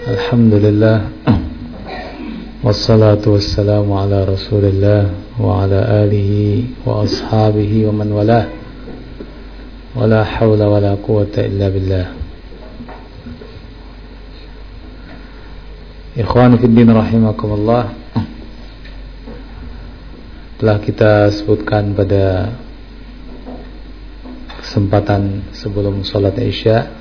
Alhamdulillah, wassalatu wassalamu ala rasulillah wa ala alihi wa ashabihi wa man walah, wa la hawla wa la quwata illa billah. Ikhwan fiddin rahimakumullah, telah kita sebutkan pada kesempatan sebelum salat Isya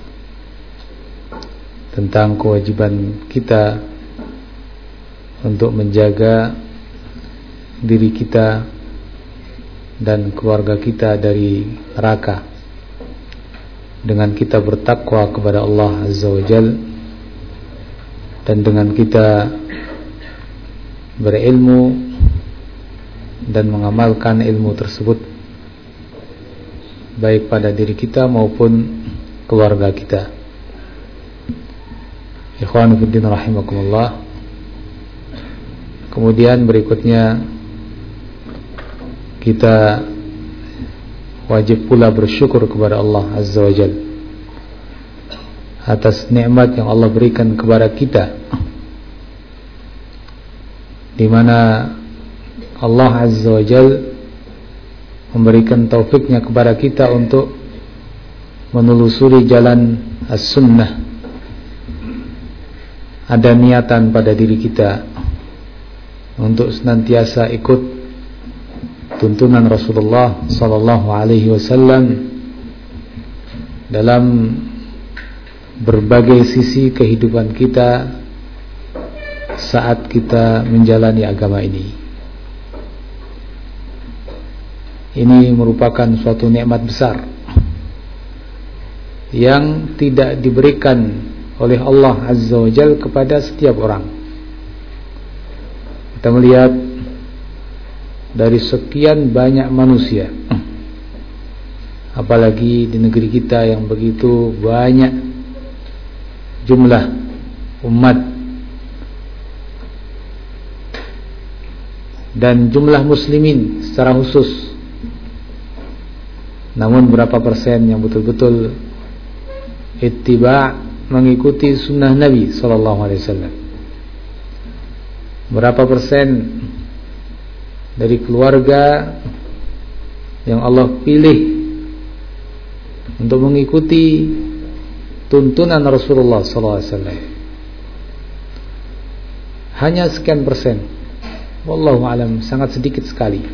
tentang kewajiban kita untuk menjaga diri kita dan keluarga kita dari neraka dengan kita bertakwa kepada Allah Azza wa Jalla, dan dengan kita berilmu dan mengamalkan ilmu tersebut baik pada diri kita maupun keluarga kita. Ikhwan fiddin rahimakumullah. Kemudian berikutnya kita wajib pula bersyukur kepada Allah Azza wa Jalla atas nikmat yang Allah berikan kepada kita, di mana Allah Azza wa Jalla memberikan taufiknya kepada kita untuk menelusuri jalan as-sunnah. Ada niatan pada diri kita untuk senantiasa ikut tuntunan Rasulullah sallallahu alaihi wasallam dalam berbagai sisi kehidupan kita saat kita menjalani agama ini. Ini merupakan suatu nikmat besar yang tidak diberikan oleh Allah Azza wa Jalla kepada setiap orang. Kita melihat dari sekian banyak manusia, apalagi di negeri kita yang begitu banyak jumlah umat dan jumlah muslimin secara khusus, namun berapa persen yang betul-betul ittiba' mengikuti sunnah Nabi sallallahu alaihi wasallam? Berapa persen dari keluarga yang Allah pilih untuk mengikuti tuntunan Rasulullah sallallahu alaihi wasallam? Hanya sekian persen. Wallahu alam, sangat sedikit sekali.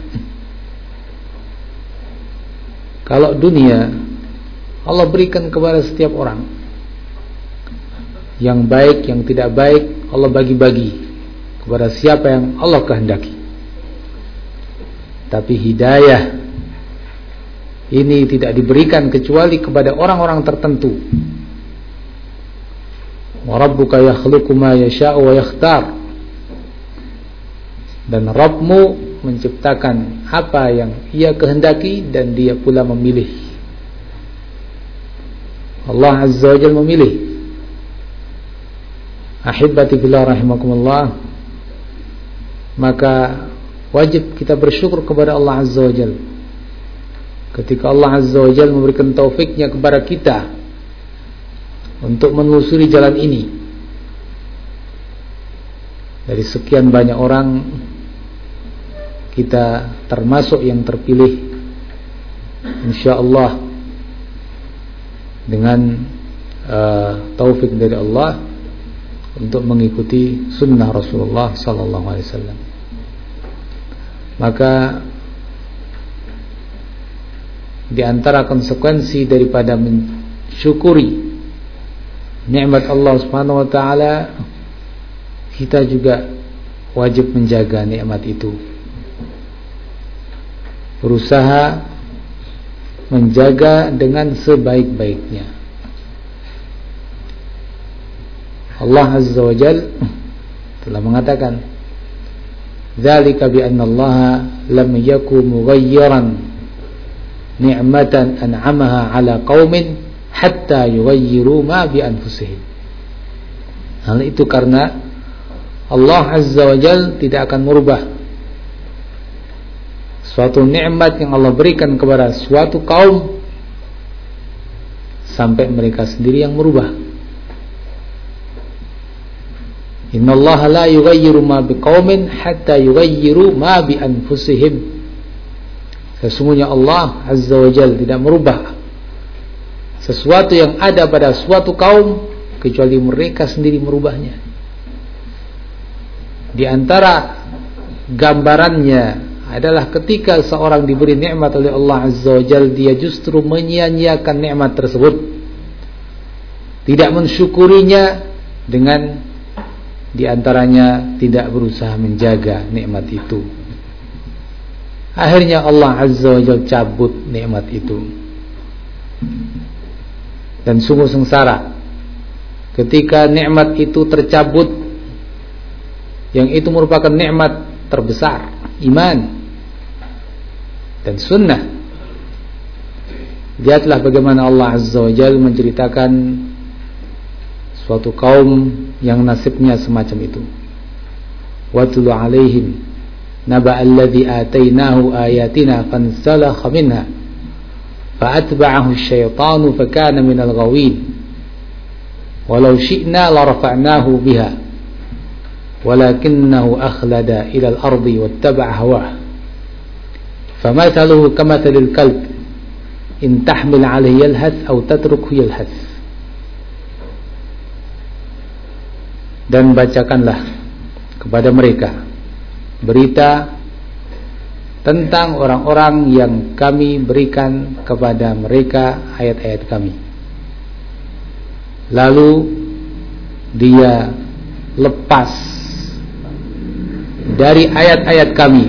Kalau dunia Allah berikan kepada setiap orang, yang baik, yang tidak baik, Allah bagi-bagi kepada siapa yang Allah kehendaki. Tapi hidayah ini tidak diberikan kecuali kepada orang-orang tertentu. Wa rabbuka yakhluqu ma yasha'u wa yakhtar. Dan Rabbmu menciptakan apa yang Ia kehendaki dan Dia pula memilih. Allah Azza wa Jalla memilih. Ahibati billah rahimakumullah, maka wajib kita bersyukur kepada Allah Azza wa Jalla ketika Allah Azza wa Jalla memberikan taufiknya kepada kita untuk menelusuri jalan ini. Dari sekian banyak orang, kita termasuk yang terpilih insyaallah dengan taufik dari Allah untuk mengikuti sunnah Rasulullah sallallahu alaihi wasallam. Maka di antara konsekuensi daripada mensyukuri nikmat Allah Subhanahu wa taala, kita juga wajib menjaga nikmat itu. Berusaha menjaga dengan sebaik-baiknya. Allah Azza wa Jalla telah mengatakan, "Dzalika bi anna Allah lam yakun mughayyiran ni'matan an'amaha 'ala qaumin hatta yughayyiru ma bi anfusihim." Hal itu karena Allah Azza wa Jalla tidak akan merubah suatu nikmat yang Allah berikan kepada suatu kaum sampai mereka sendiri yang merubah. Innallaha la yughayyiru ma biqaumin hatta yughayyiru ma bi anfusihim. Sesungguhnya Allah Azza wa Jalla tidak merubah sesuatu yang ada pada suatu kaum kecuali mereka sendiri merubahnya. Di antara gambarannya adalah ketika seorang diberi nikmat oleh Allah Azza wa Jalla, dia justru menyia-nyiakan nikmat tersebut, tidak mensyukurinya, dengan diantaranya tidak berusaha menjaga nikmat itu. Akhirnya Allah Azza wa Jalla cabut nikmat itu. Dan sungguh sengsara ketika nikmat itu tercabut, yang itu merupakan nikmat terbesar, iman dan sunnah. Lihatlah bagaimana Allah Azza wa Jalla menceritakan suatu kaum yang nasibnya semacam itu. Watlu alaihim naba alladhi atainahu ayatina fansalakha minha fa'atba'ahu asyaitanu fakana minal ghawin walau syi'na larafa'nahu biha walakinnahu akhlada ilal ardi wattaba'a hawah famathaluhu kamathalil kalb in tahmil alayhi yalhath aw tatrukhu yalhath. Dan bacakanlah kepada mereka berita tentang orang-orang yang kami berikan kepada mereka ayat-ayat kami, lalu dia lepas dari ayat-ayat kami,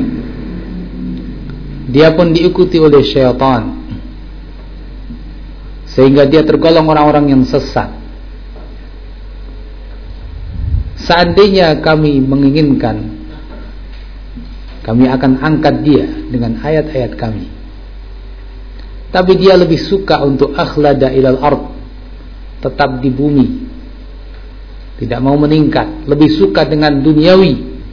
dia pun diikuti oleh syaitan sehingga dia tergolong orang-orang yang sesat. Seandainya kami menginginkan, kami akan angkat dia dengan ayat-ayat kami, tapi dia lebih suka untuk akhlada ilal ard, tetap di bumi, tidak mau meningkat, lebih suka dengan duniawi.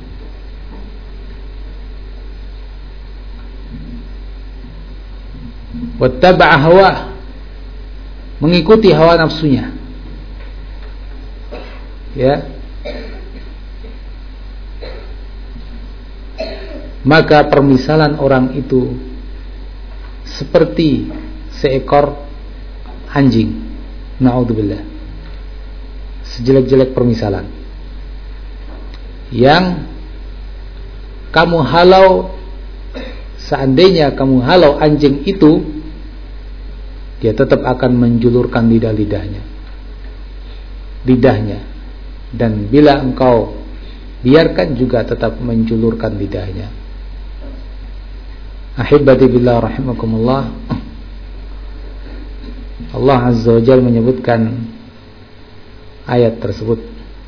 Wattaba'a hawa, mengikuti hawa nafsunya. Ya, maka permisalan orang itu seperti seekor anjing. Na'udzubillah. Sejelek-jelek permisalan yang kamu halau. Seandainya kamu halau anjing itu, dia tetap akan menjulurkan lidahnya, dan bila engkau biarkan juga tetap menjulurkan lidahnya. Ahibati billah rahimakumullah, Allah Azza wa Jalla menyebutkan ayat tersebut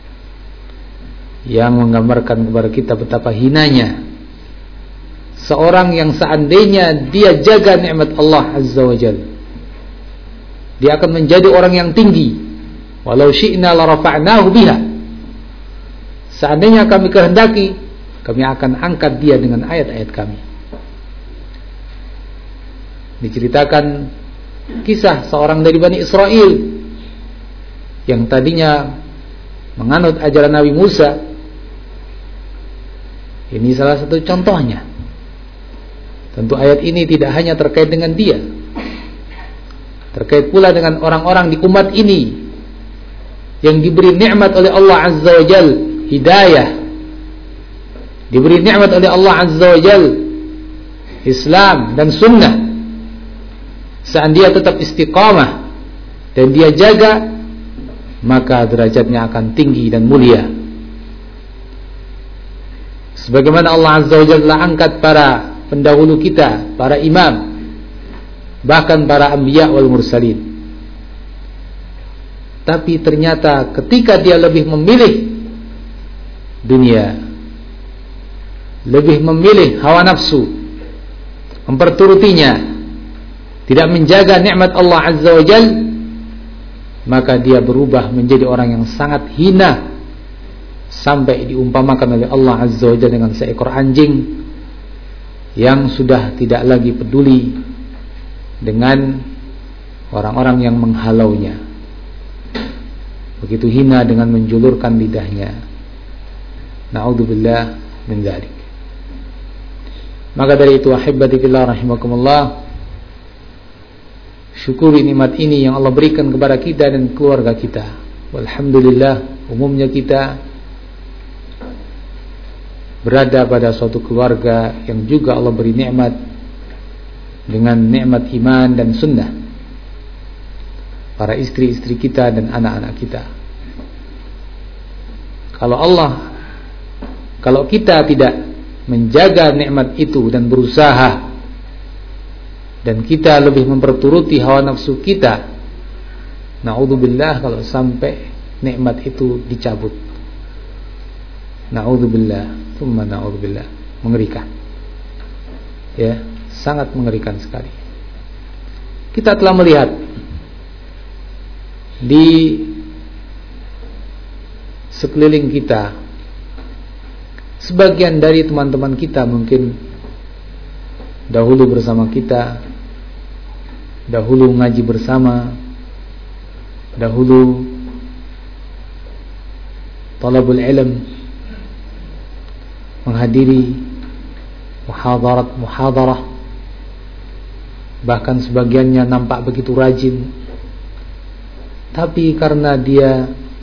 yang menggambarkan kepada kita betapa hinanya seorang yang seandainya dia jaga nikmat Allah Azza wa Jalla, dia akan menjadi orang yang tinggi. Walau syi'na la rafa'nahu biha, seandainya kami kehendaki, kami akan angkat dia dengan ayat-ayat kami. Diceritakan kisah seorang dari Bani Israel yang tadinya menganut ajaran Nabi Musa. Ini salah satu contohnya. Tentu ayat ini tidak hanya terkait dengan dia, terkait pula dengan orang-orang di umat ini yang diberi nikmat oleh Allah Azza wa Jalla, hidayah, diberi nikmat oleh Allah Azza wa Jalla Islam dan sunnah. Seandainya tetap istiqamah dan dia jaga, maka derajatnya akan tinggi dan mulia. Sebagaimana Allah Azza wa Jalla angkat para pendahulu kita, para imam, bahkan para anbiya wal mursalin. Tapi ternyata ketika dia lebih memilih dunia, lebih memilih hawa nafsu, memperturutinya, tidak menjaga nikmat Allah Azza wa Jalla, maka dia berubah menjadi orang yang sangat hina, sampai diumpamakan oleh Allah Azza wa Jalla dengan seekor anjing yang sudah tidak lagi peduli dengan orang-orang yang menghalaunya. Begitu hina dengan menjulurkan lidahnya. Na'udzubillah min dzalik. Maka dari itu ahibati fillah rahimakumullah, syukuri nikmat ini yang Allah berikan kepada kita dan keluarga kita. Walhamdulillah, umumnya kita berada pada suatu keluarga yang juga Allah beri nikmat dengan nikmat iman dan sunnah. Para istri-istri kita dan anak-anak kita. Kalau kita tidak menjaga nikmat itu dan berusaha, dan kita lebih memperturuti hawa nafsu kita, na'udzubillah kalau sampai nikmat itu dicabut. Na'udzubillah, tsumma na'udzubillah. Mengerikan. Ya, sangat mengerikan sekali. Kita telah melihat di sekeliling kita, sebagian dari teman-teman kita mungkin dahulu bersama kita, dahulu ngaji bersama, dahulu talabul ilm, menghadiri muhadarah, bahkan sebagiannya nampak begitu rajin, tapi karena dia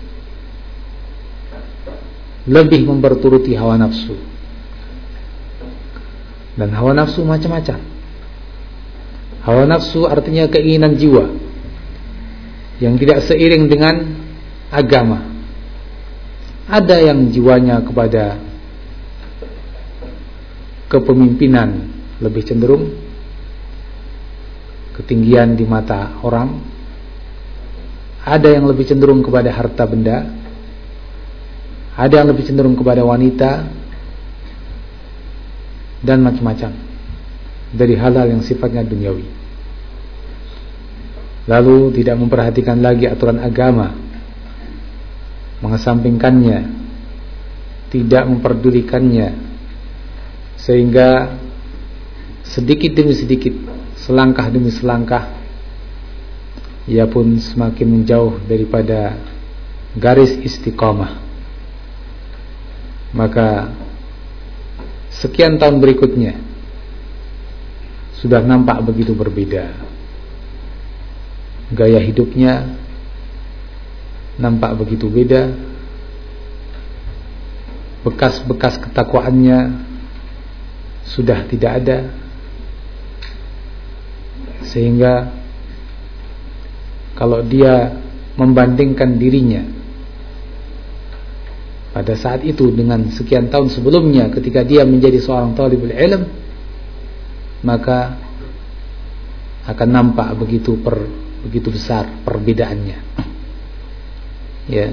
lebih memperturuti hawa nafsu. Dan hawa nafsu macam-macam. Hawa nafsu artinya keinginan jiwa yang tidak seiring dengan agama. Ada yang jiwanya kepada kepemimpinan lebih cenderung, ketinggian di mata orang. Ada yang lebih cenderung kepada harta benda. Ada yang lebih cenderung kepada wanita, dan macam-macam dari hal-hal yang sifatnya duniawi. Lalu tidak memperhatikan lagi aturan agama, mengesampingkannya, tidak memperdulikannya, sehingga sedikit demi sedikit, selangkah demi selangkah, ia pun semakin menjauh daripada garis istiqamah. Maka sekian tahun berikutnya sudah nampak begitu berbeda. Gaya hidupnya nampak begitu beda. Bekas-bekas ketakwaannya sudah tidak ada. Sehingga kalau dia membandingkan dirinya pada saat itu dengan sekian tahun sebelumnya ketika dia menjadi seorang talibul ilm, maka akan nampak begitu besar perbedaannya. Ya.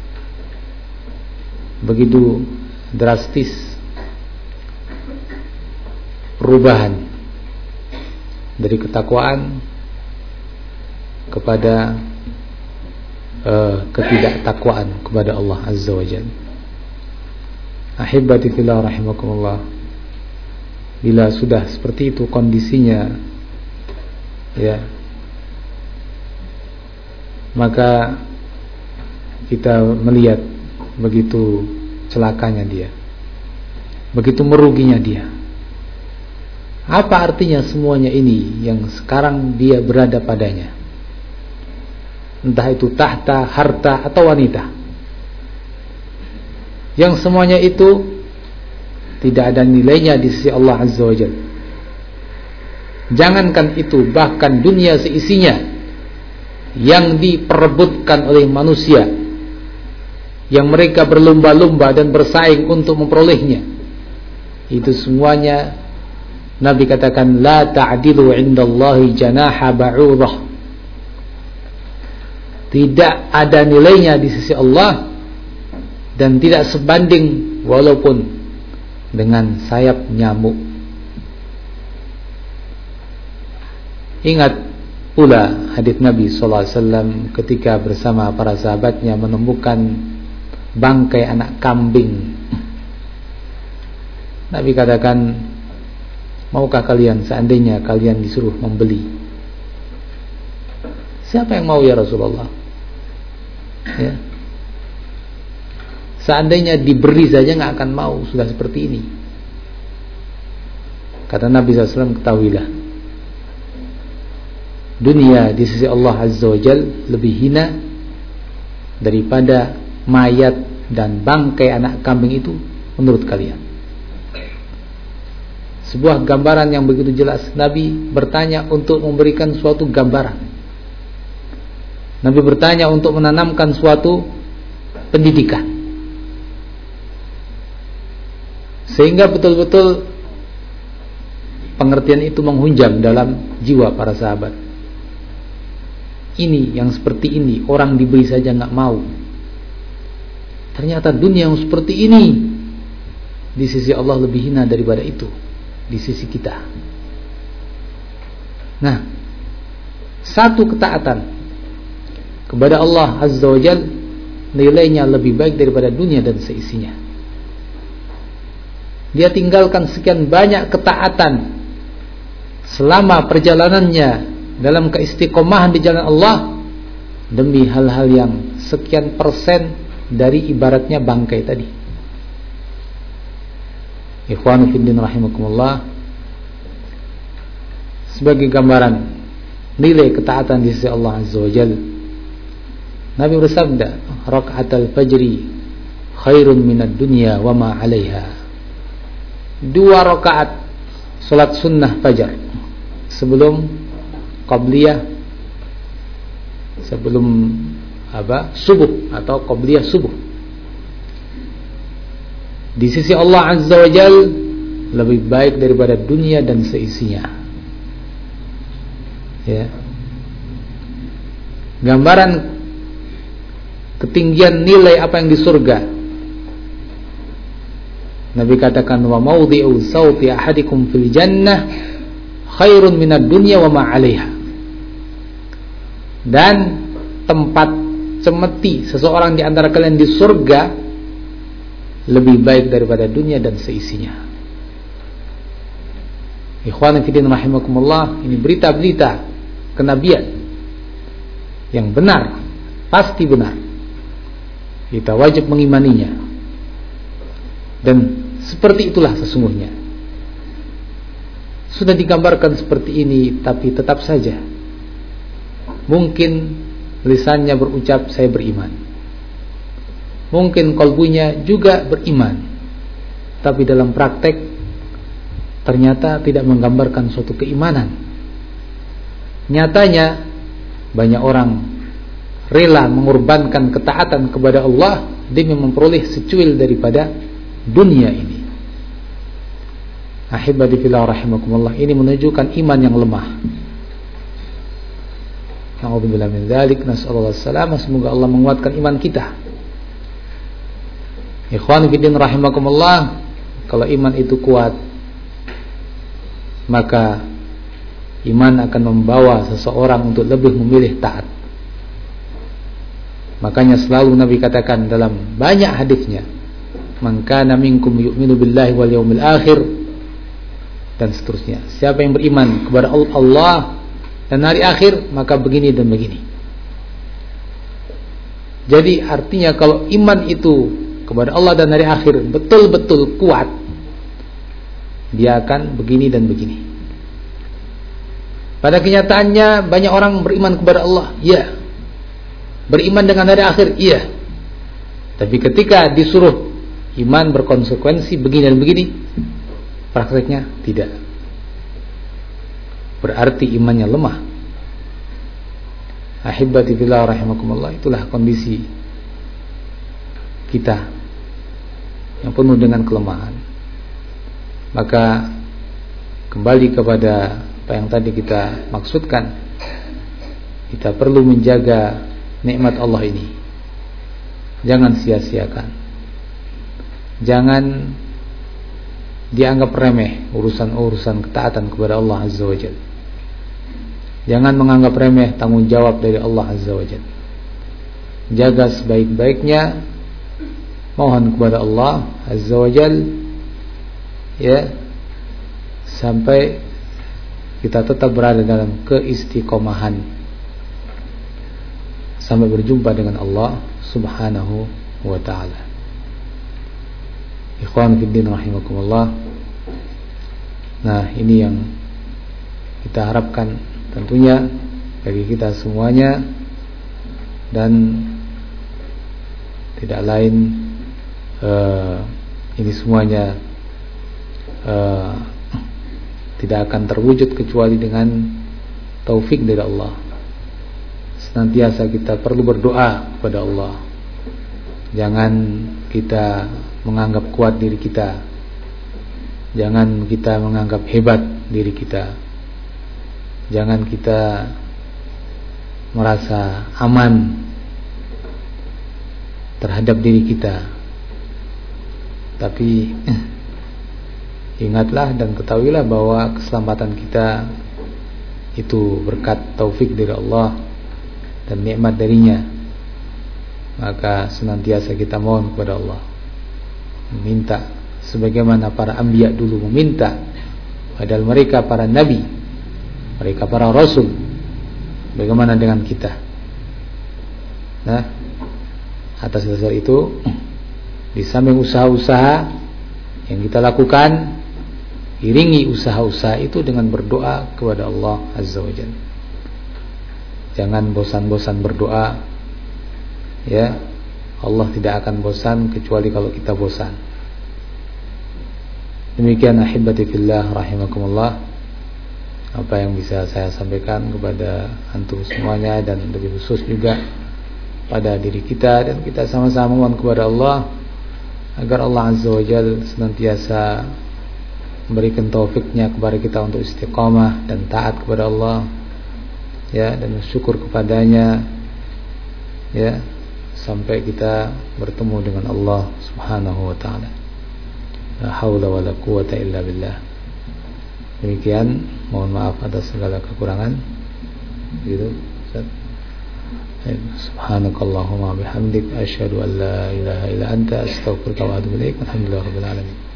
Begitu drastis perubahan dari ketakwaan kepada ketidaktakwaan kepada Allah Azza wa Jalla. Ahibati fillah rahimakumullah, bila sudah seperti itu kondisinya, ya, maka kita melihat begitu celakanya dia, begitu meruginya dia. Apa artinya semuanya ini yang sekarang dia berada padanya? Entah itu tahta, harta, atau wanita, yang semuanya itu tidak ada nilainya di sisi Allah Azza wa Jalla. Jangankan itu, bahkan dunia seisinya yang diperebutkan oleh manusia, yang mereka berlomba-lomba dan bersaing untuk memperolehnya, itu semuanya Nabi katakan la ta'dilu 'indallahi janaha ba'udah. Tidak ada nilainya di sisi Allah dan tidak sebanding walaupun dengan sayap nyamuk. Ingat pula hadits Nabi sallallahu alaihi wasallam ketika bersama para sahabatnya menemukan bangkai anak kambing. Nabi katakan, maukah kalian seandainya kalian disuruh membeli? Siapa yang mau ya Rasulullah? Ya. Seandainya diberi saja nggak akan mau, sudah seperti ini. Kata Nabi SAW, ketahuilah, dunia di sisi Allah Azza wa Jal lebih hina daripada mayat dan bangkai anak kambing itu menurut kalian. Sebuah gambaran yang begitu jelas. Nabi bertanya untuk memberikan suatu gambaran. Nabi bertanya untuk menanamkan suatu pendidikan, sehingga betul-betul pengertian itu menghunjam dalam jiwa para sahabat. Ini yang seperti ini orang diberi saja nggak mau. Ternyata dunia yang seperti ini di sisi Allah lebih hina daripada itu di sisi kita. Nah, satu ketaatan kepada Allah Azza wa Jal nilainya lebih baik daripada dunia dan seisinya. Dia tinggalkan sekian banyak ketaatan selama perjalanannya dalam keistiqomahan di jalan Allah demi hal-hal yang sekian persen dari ibaratnya bangkai tadi. Ikhwanu fiddin rahimakumullah, sebagai gambaran nilai ketaatan di sisi Allah Azza wa Jalla, Nabi bersabda, raka'atul fajri khairun minad dunya wa ma 'alaiha. 2 rakaat salat sunnah fajar sebelum qabliyah, sebelum subuh atau qabliyah subuh, di sisi Allah Azza wa Jal lebih baik daripada dunia dan seisinya. Ya. Gambaran ketinggian nilai apa yang di surga. Nabi katakan, wa mawdi'u sawti ahadikum fil jannah khairun minad dunya wa ma 'alaiha. Dan tempat cemeti seseorang di antara kalian di surga lebih baik daripada dunia dan seisinya. Ikhwan fillah rahimakumullah, ini berita-berita kenabian yang benar, pasti benar. Kita wajib mengimaninya. Dan seperti itulah sesungguhnya. Sudah digambarkan seperti ini, tapi tetap saja mungkin lisannya berucap saya beriman, mungkin kalbunya juga beriman, tapi dalam praktek ternyata tidak menggambarkan suatu keimanan. Nyatanya banyak orang rela mengorbankan ketaatan kepada Allah demi memperoleh secuil daripada dunia ini. Ahibati fillah rahimakumullah, ini menunjukkan iman yang lemah. Na'udzubillah min dzalik, nas'alullah salamah, semoga Allah menguatkan iman kita. Ikhwan fillah rahimakumullah, kalau iman itu kuat, maka iman akan membawa seseorang untuk lebih memilih taat. Makanya selalu Nabi katakan dalam banyak hadisnya, man kana minkum yu'minu billahi wal yawmil akhir, dan seterusnya. Siapa yang beriman kepada Allah dan hari akhir, maka begini dan begini. Jadi artinya kalau iman itu kepada Allah dan hari akhir betul-betul kuat, dia akan begini dan begini. Pada kenyataannya banyak orang beriman kepada Allah, ya, beriman dengan hari akhir, iya, tapi ketika disuruh iman berkonsekuensi begini dan begini, prakteknya tidak. Berarti imannya lemah. Ahibati fillah rahimakumullah, itulah kondisi kita yang penuh dengan kelemahan. Maka kembali kepada apa yang tadi kita maksudkan, kita perlu menjaga nikmat Allah ini. Jangan sia-siakan. Jangan dianggap remeh urusan-urusan ketaatan kepada Allah Azza wa Jalla. Jangan menganggap remeh tanggung jawab dari Allah Azza wa Jalla. Jaga sebaik-baiknya, mohon kepada Allah Azza wa Jalla, ya, sampai kita tetap berada dalam keistiqomahan sampai berjumpa dengan Allah Subhanahu wa ta'ala. Ikhwan fiddin rahimakumullah. Nah, ini yang kita harapkan tentunya bagi kita semuanya, dan tidak lain ini semuanya tidak akan terwujud kecuali dengan taufik dari Allah. Senantiasa kita perlu berdoa kepada Allah. Jangan kita menganggap kuat diri kita, jangan kita menganggap hebat diri kita, jangan kita merasa aman terhadap diri kita. Tapi ingatlah dan ketahuilah bahwa keselamatan kita itu berkat taufik dari Allah dan nikmat darinya. Maka senantiasa kita mohon kepada Allah, meminta sebagaimana para anbiya dulu meminta, padahal mereka para nabi, mereka para rasul. Bagaimana dengan kita? Nah, atas dasar itu, di samping usaha-usaha yang kita lakukan, iringi usaha-usaha itu dengan berdoa kepada Allah Azza wa Jalla. Jangan bosan-bosan berdoa. Ya, Allah tidak akan bosan kecuali kalau kita bosan. Demikian ahibati fillah rahimakumullah, apa yang bisa saya sampaikan kepada antum semuanya, dan lebih khusus juga pada diri kita, dan kita sama-sama mohon kepada Allah agar Allah Azza wa Jalla senantiasa memberikan taufiknya kepada kita untuk istiqamah dan taat kepada Allah, ya, dan bersyukur kepadanya, ya, sampai kita bertemu dengan Allah Subhanahu wa taala. La haula wala quwata illa billah. Demikian, mohon maaf atas segala kekurangan. Gitu, Ustaz. Subhanakallahumma bihamdik asyhadu an la ilaha illa anta astaghfiruka wa atubu ilaik. Alhamdulillahirabbil alamin.